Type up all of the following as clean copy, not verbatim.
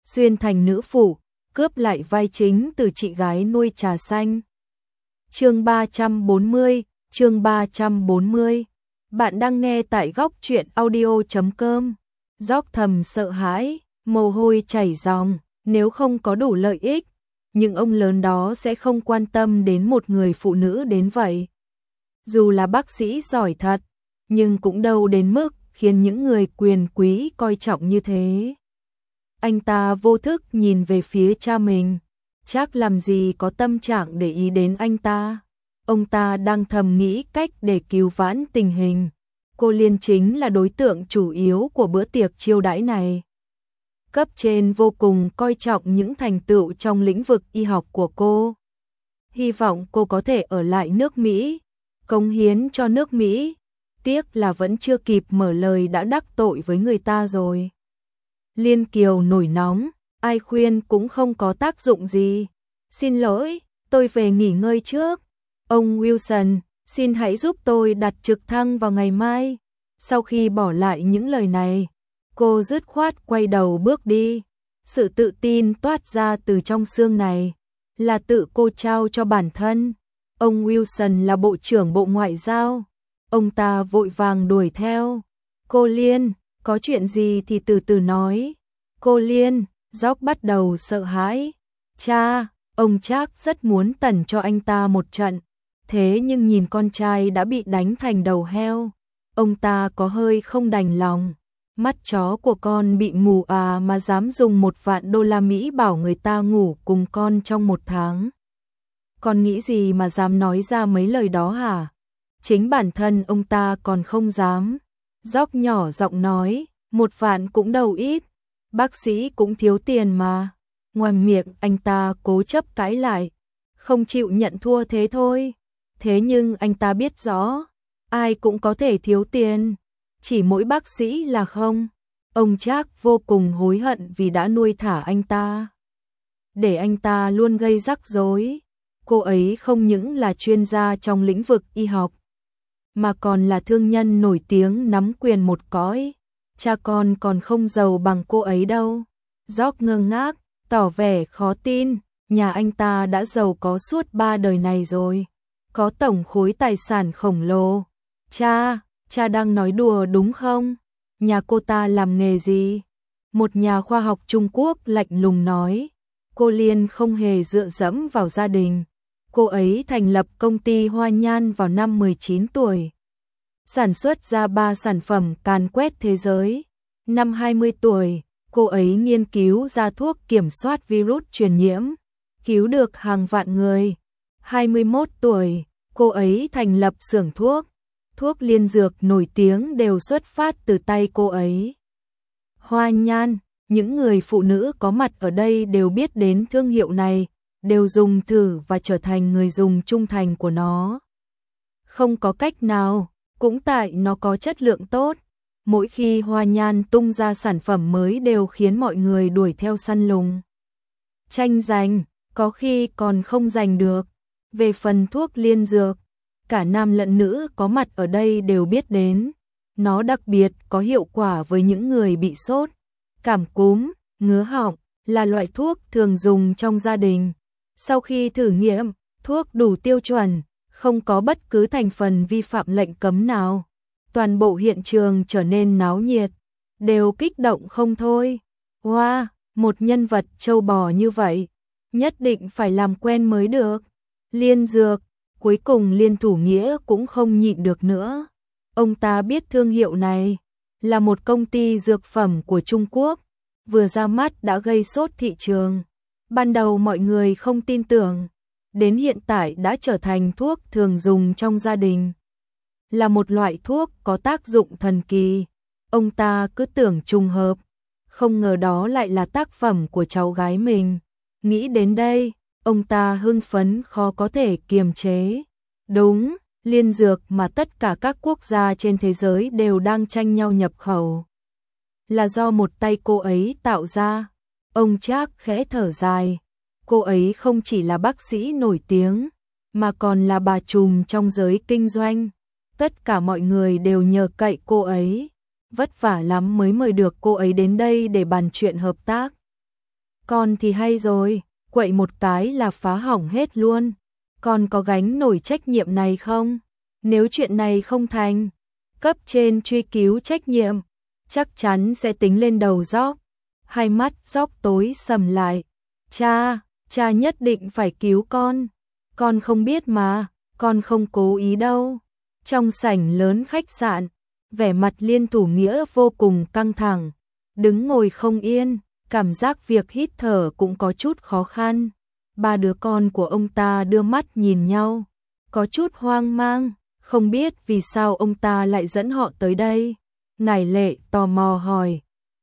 xuyên thành nữ phụ, cướp lại vai chính từ chị gái nuôi trà xanh. Chương 340, chương 340. Bạn đang nghe tại góc truyện audio.com. Dốc thầm sợ hãi, mồ hôi chảy ròng, nếu không có đủ lợi ích, nhưng ông lớn đó sẽ không quan tâm đến một người phụ nữ đến vậy. Dù là bác sĩ giỏi thật, nhưng cũng đâu đến mức khiến những người quyền quý coi trọng như thế. Anh ta vô thức nhìn về phía cha mình, chắc làm gì có tâm trạng để ý đến anh ta. Ông ta đang thầm nghĩ cách để cứu vãn tình hình. Cô Liên chính là đối tượng chủ yếu của bữa tiệc chiêu đãi này. Cấp trên vô cùng coi trọng những thành tựu trong lĩnh vực y học của cô. Hy vọng cô có thể ở lại nước Mỹ, cống hiến cho nước Mỹ. Tiếc là vẫn chưa kịp mở lời đã đắc tội với người ta rồi. Liên Kiều nổi nóng, ai khuyên cũng không có tác dụng gì. Xin lỗi, tôi về nghỉ ngơi trước. Ông Wilson, xin hãy giúp tôi đặt trực thăng vào ngày mai. Sau khi bỏ lại những lời này, cô dứt khoát quay đầu bước đi. Sự tự tin toát ra từ trong xương này là tự cô trao cho bản thân. Ông Wilson là Bộ trưởng Bộ Ngoại giao. Ông ta vội vàng đuổi theo. Cô Liên, có chuyện gì thì từ từ nói. Cô Liên, Dốc bắt đầu sợ hãi. Cha, ông Trác rất muốn tẩn cho anh ta một trận. Thế nhưng nhìn con trai đã bị đánh thành đầu heo, ông ta có hơi không đành lòng. Mắt chó của con bị mù à mà dám dùng $1,000,000 bảo người ta ngủ cùng con trong 1 tháng. Con nghĩ gì mà dám nói ra mấy lời đó hả? Chính bản thân ông ta còn không dám. Dốc nhỏ giọng nói, 1 vạn cũng đâu ít, bác sĩ cũng thiếu tiền mà. Ngoài miệng anh ta cố chấp cãi lại, không chịu nhận thua thế thôi. Thế nhưng anh ta biết rõ, ai cũng có thể thiếu tiền, chỉ mỗi bác sĩ là không. Ông Trác vô cùng hối hận vì đã nuôi thả anh ta, để anh ta luôn gây rắc rối. Cô ấy không những là chuyên gia trong lĩnh vực y học, mà còn là thương nhân nổi tiếng nắm quyền một cõi. Cha con còn không giàu bằng cô ấy đâu. Dốc ngơ ngác, tỏ vẻ khó tin, nhà anh ta đã giàu có suốt 3 đời này rồi. Có tổng khối tài sản khổng lồ. Cha đang nói đùa đúng không? Nhà cô ta làm nghề gì? Một nhà khoa học Trung Quốc lạnh lùng nói. Cô Liên không hề dựa dẫm vào gia đình. Cô ấy thành lập công ty Hoa Nhan vào năm 19 tuổi. Sản xuất ra 3 sản phẩm càn quét thế giới. Năm 20 tuổi, cô ấy nghiên cứu ra thuốc kiểm soát virus truyền nhiễm, cứu được hàng vạn người. 21 tuổi, cô ấy thành lập xưởng thuốc. Thuốc liên dược nổi tiếng đều xuất phát từ tay cô ấy. Hoa Nhan, những người phụ nữ có mặt ở đây đều biết đến thương hiệu này, đều dùng thử và trở thành người dùng trung thành của nó. Không có cách nào, cũng tại nó có chất lượng tốt. Mỗi khi Hoa Nhan tung ra sản phẩm mới đều khiến mọi người đuổi theo săn lùng. Tranh giành, có khi còn không giành được. Về phần thuốc liên dược, cả nam lẫn nữ có mặt ở đây đều biết đến. Nó đặc biệt có hiệu quả với những người bị sốt, cảm cúm, ngứa họng, là loại thuốc thường dùng trong gia đình. Sau khi thử nghiệm, thuốc đủ tiêu chuẩn, không có bất cứ thành phần vi phạm lệnh cấm nào. Toàn bộ hiện trường trở nên náo nhiệt, đều kích động không thôi. Wow, một nhân vật trâu bò như vậy, nhất định phải làm quen mới được. Liên dược, cuối cùng Liên Thủ Nghĩa cũng không nhịn được nữa. Ông ta biết thương hiệu này là một công ty dược phẩm của Trung Quốc, vừa ra mắt đã gây sốt thị trường. Ban đầu mọi người không tin tưởng, đến hiện tại đã trở thành thuốc thường dùng trong gia đình. Là một loại thuốc có tác dụng thần kỳ. Ông ta cứ tưởng trùng hợp, không ngờ đó lại là tác phẩm của cháu gái mình. Nghĩ đến đây, ông ta hưng phấn khó có thể kiềm chế. Đúng, liên dược mà tất cả các quốc gia trên thế giới đều đang tranh nhau nhập khẩu, là do một tay cô ấy tạo ra. Ông Trác khẽ thở dài. Cô ấy không chỉ là bác sĩ nổi tiếng, mà còn là bà trùm trong giới kinh doanh. Tất cả mọi người đều nhờ cậy cô ấy. Vất vả lắm mới mời được cô ấy đến đây để bàn chuyện hợp tác. Con thì hay rồi, quậy một cái là phá hỏng hết luôn. Con có gánh nổi trách nhiệm này không? Nếu chuyện này không thành, cấp trên truy cứu trách nhiệm, chắc chắn sẽ tính lên đầu Gióc. Hai mắt Gióc tối sầm lại. Cha nhất định phải cứu con không biết mà, con không cố ý đâu. Trong sảnh lớn khách sạn, vẻ mặt Liên Thủ Nghĩa vô cùng căng thẳng, đứng ngồi không yên, cảm giác việc hít thở cũng có chút khó khăn. Ba đứa con của ông ta đưa mắt nhìn nhau, có chút hoang mang, không biết vì sao ông ta lại dẫn họ tới đây. Ngải Lệ tò mò hỏi,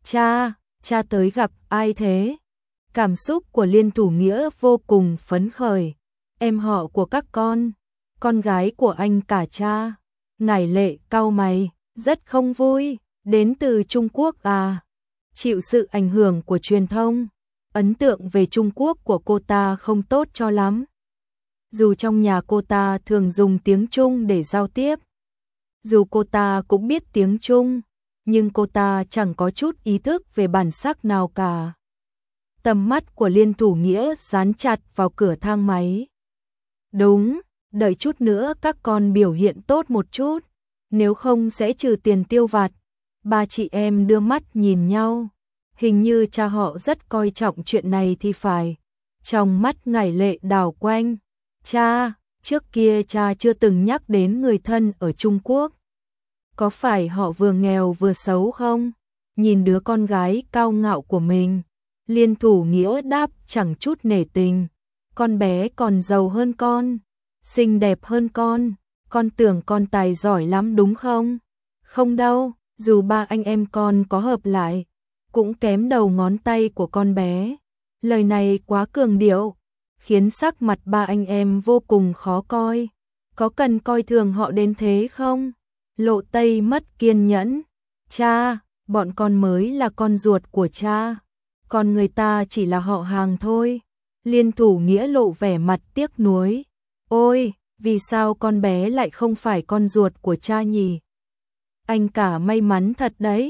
cha tới gặp ai thế? Cảm xúc của Liên Thủ Nghĩa vô cùng phấn khởi. Em họ của các con gái của anh cả cha. Ngải Lệ cau mày, rất không vui, đến từ Trung Quốc à? Chịu sự ảnh hưởng của truyền thông, ấn tượng về Trung Quốc của cô ta không tốt cho lắm. Dù trong nhà cô ta thường dùng tiếng Trung để giao tiếp, dù cô ta cũng biết tiếng Trung, nhưng cô ta chẳng có chút ý thức về bản sắc nào cả. Tầm mắt của Liên Thủ Nghĩa dán chặt vào cửa thang máy. Đúng, đợi chút nữa các con biểu hiện tốt một chút, nếu không sẽ trừ tiền tiêu vặt. Ba chị em đưa mắt nhìn nhau, hình như cha họ rất coi trọng chuyện này thì phải. Trong mắt Ngải Lệ đảo quanh, trước kia cha chưa từng nhắc đến người thân ở Trung Quốc. Có phải họ vừa nghèo vừa xấu không? Nhìn đứa con gái cao ngạo của mình, Liên Thủ Nghĩa đáp chẳng chút nể tình. Con bé còn giàu hơn con, xinh đẹp hơn con tưởng con tài giỏi lắm đúng không? Không đâu, dù ba anh em con có hợp lại, cũng kém đầu ngón tay của con bé. Lời này quá cường điệu, khiến sắc mặt ba anh em vô cùng khó coi. Có cần coi thường họ đến thế không? Lộ Tây mất kiên nhẫn. Cha, bọn con mới là con ruột của cha, còn người ta chỉ là họ hàng thôi. Liên Thủ Nghĩa lộ vẻ mặt tiếc nuối. Ôi, vì sao con bé lại không phải con ruột của cha nhỉ? Anh cả may mắn thật đấy.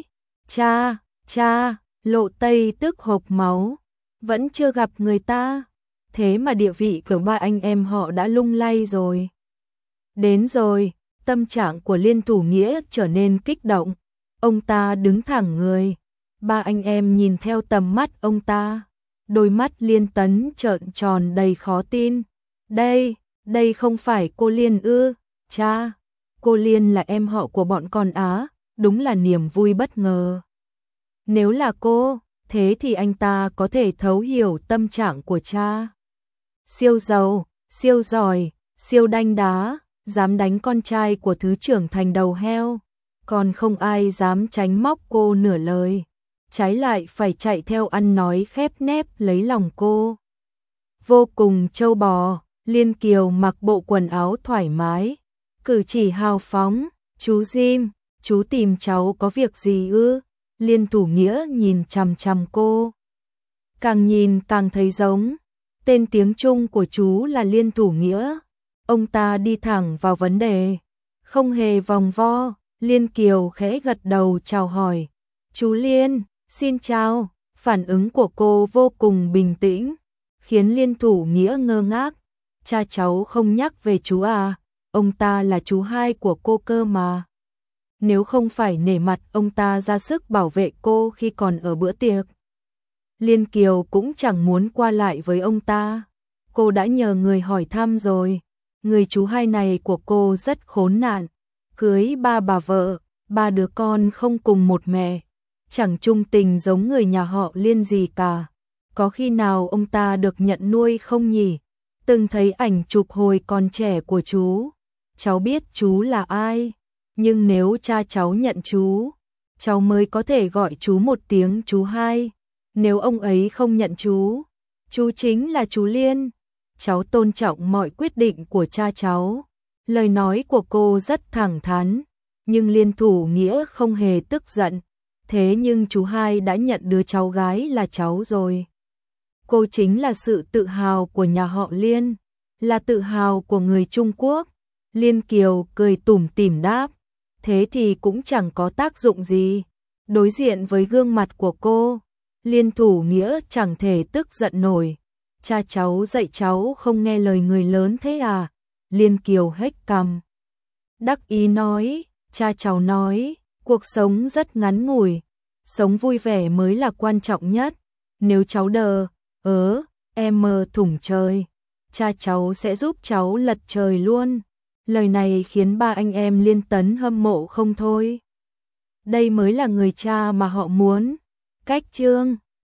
Cha, Lộ Tây tức hộc máu. Vẫn chưa gặp người ta, thế mà địa vị của ba anh em họ đã lung lay rồi. Đến rồi, tâm trạng của Liên Thủ Nghĩa trở nên kích động. Ông ta đứng thẳng người. Ba anh em nhìn theo tầm mắt ông ta. Đôi mắt Liên Tấn trợn tròn đầy khó tin. Đây không phải cô Liên ư? Cha, cô Liên là em họ của bọn con á, đúng là niềm vui bất ngờ. Nếu là cô, thế thì anh ta có thể thấu hiểu tâm trạng của cha. Siêu giàu, siêu giỏi, siêu đanh đá, dám đánh con trai của thứ trưởng thành đầu heo, còn không ai dám tránh móc cô nửa lời, trái lại phải chạy theo ăn nói khép nép lấy lòng cô. Vô cùng trâu bò, Liên Kiều mặc bộ quần áo thoải mái, cử chỉ hào phóng. Chú Jim, chú tìm cháu có việc gì ư? Liên Thủ Nghĩa nhìn chằm chằm cô. Càng nhìn càng thấy giống. Tên tiếng Trung của chú là Liên Thủ Nghĩa. Ông ta đi thẳng vào vấn đề, không hề vòng vo. Liên Kiều khẽ gật đầu chào hỏi. Chú Liên, xin chào. Phản ứng của cô vô cùng bình tĩnh, khiến Liên Thủ Nghĩa ngơ ngác. Cha cháu không nhắc về chú à? Ông ta là chú hai của cô cơ mà. Nếu không phải nể mặt ông ta ra sức bảo vệ cô khi còn ở bữa tiệc, Liên Kiều cũng chẳng muốn qua lại với ông ta. Cô đã nhờ người hỏi thăm rồi. Người chú hai này của cô rất khốn nạn, cưới ba bà vợ, ba đứa con không cùng một mẹ, chẳng chung tình giống người nhà họ Liên gì cả. Có khi nào ông ta được nhận nuôi không nhỉ? Từng thấy ảnh chụp hồi còn trẻ của chú, cháu biết chú là ai, nhưng nếu cha cháu nhận chú, cháu mới có thể gọi chú một tiếng chú hai. Nếu ông ấy không nhận chú chính là chú Liên. Cháu tôn trọng mọi quyết định của cha cháu. Lời nói của cô rất thẳng thắn, nhưng Liên Thủ Nghĩa không hề tức giận. Thế nhưng chú hai đã nhận đứa cháu gái là cháu rồi. Cô chính là sự tự hào của nhà họ Liên, là tự hào của người Trung Quốc. Liên Kiều cười tủm tỉm đáp, thế thì cũng chẳng có tác dụng gì. Đối diện với gương mặt của cô, Liên Thủ Nghĩa chẳng thể tức giận nổi. Cha cháu dạy cháu không nghe lời người lớn thế à? Liên Kiều hếch cằm. Đắc ý nói, cha cháu nói, cuộc sống rất ngắn ngủi, sống vui vẻ mới là quan trọng nhất. Nếu cháu em mơ thủng trời, cha cháu sẽ giúp cháu lật trời luôn. Lời này khiến ba anh em Liên Tấn hâm mộ không thôi. Đây mới là người cha mà họ muốn. Cách chương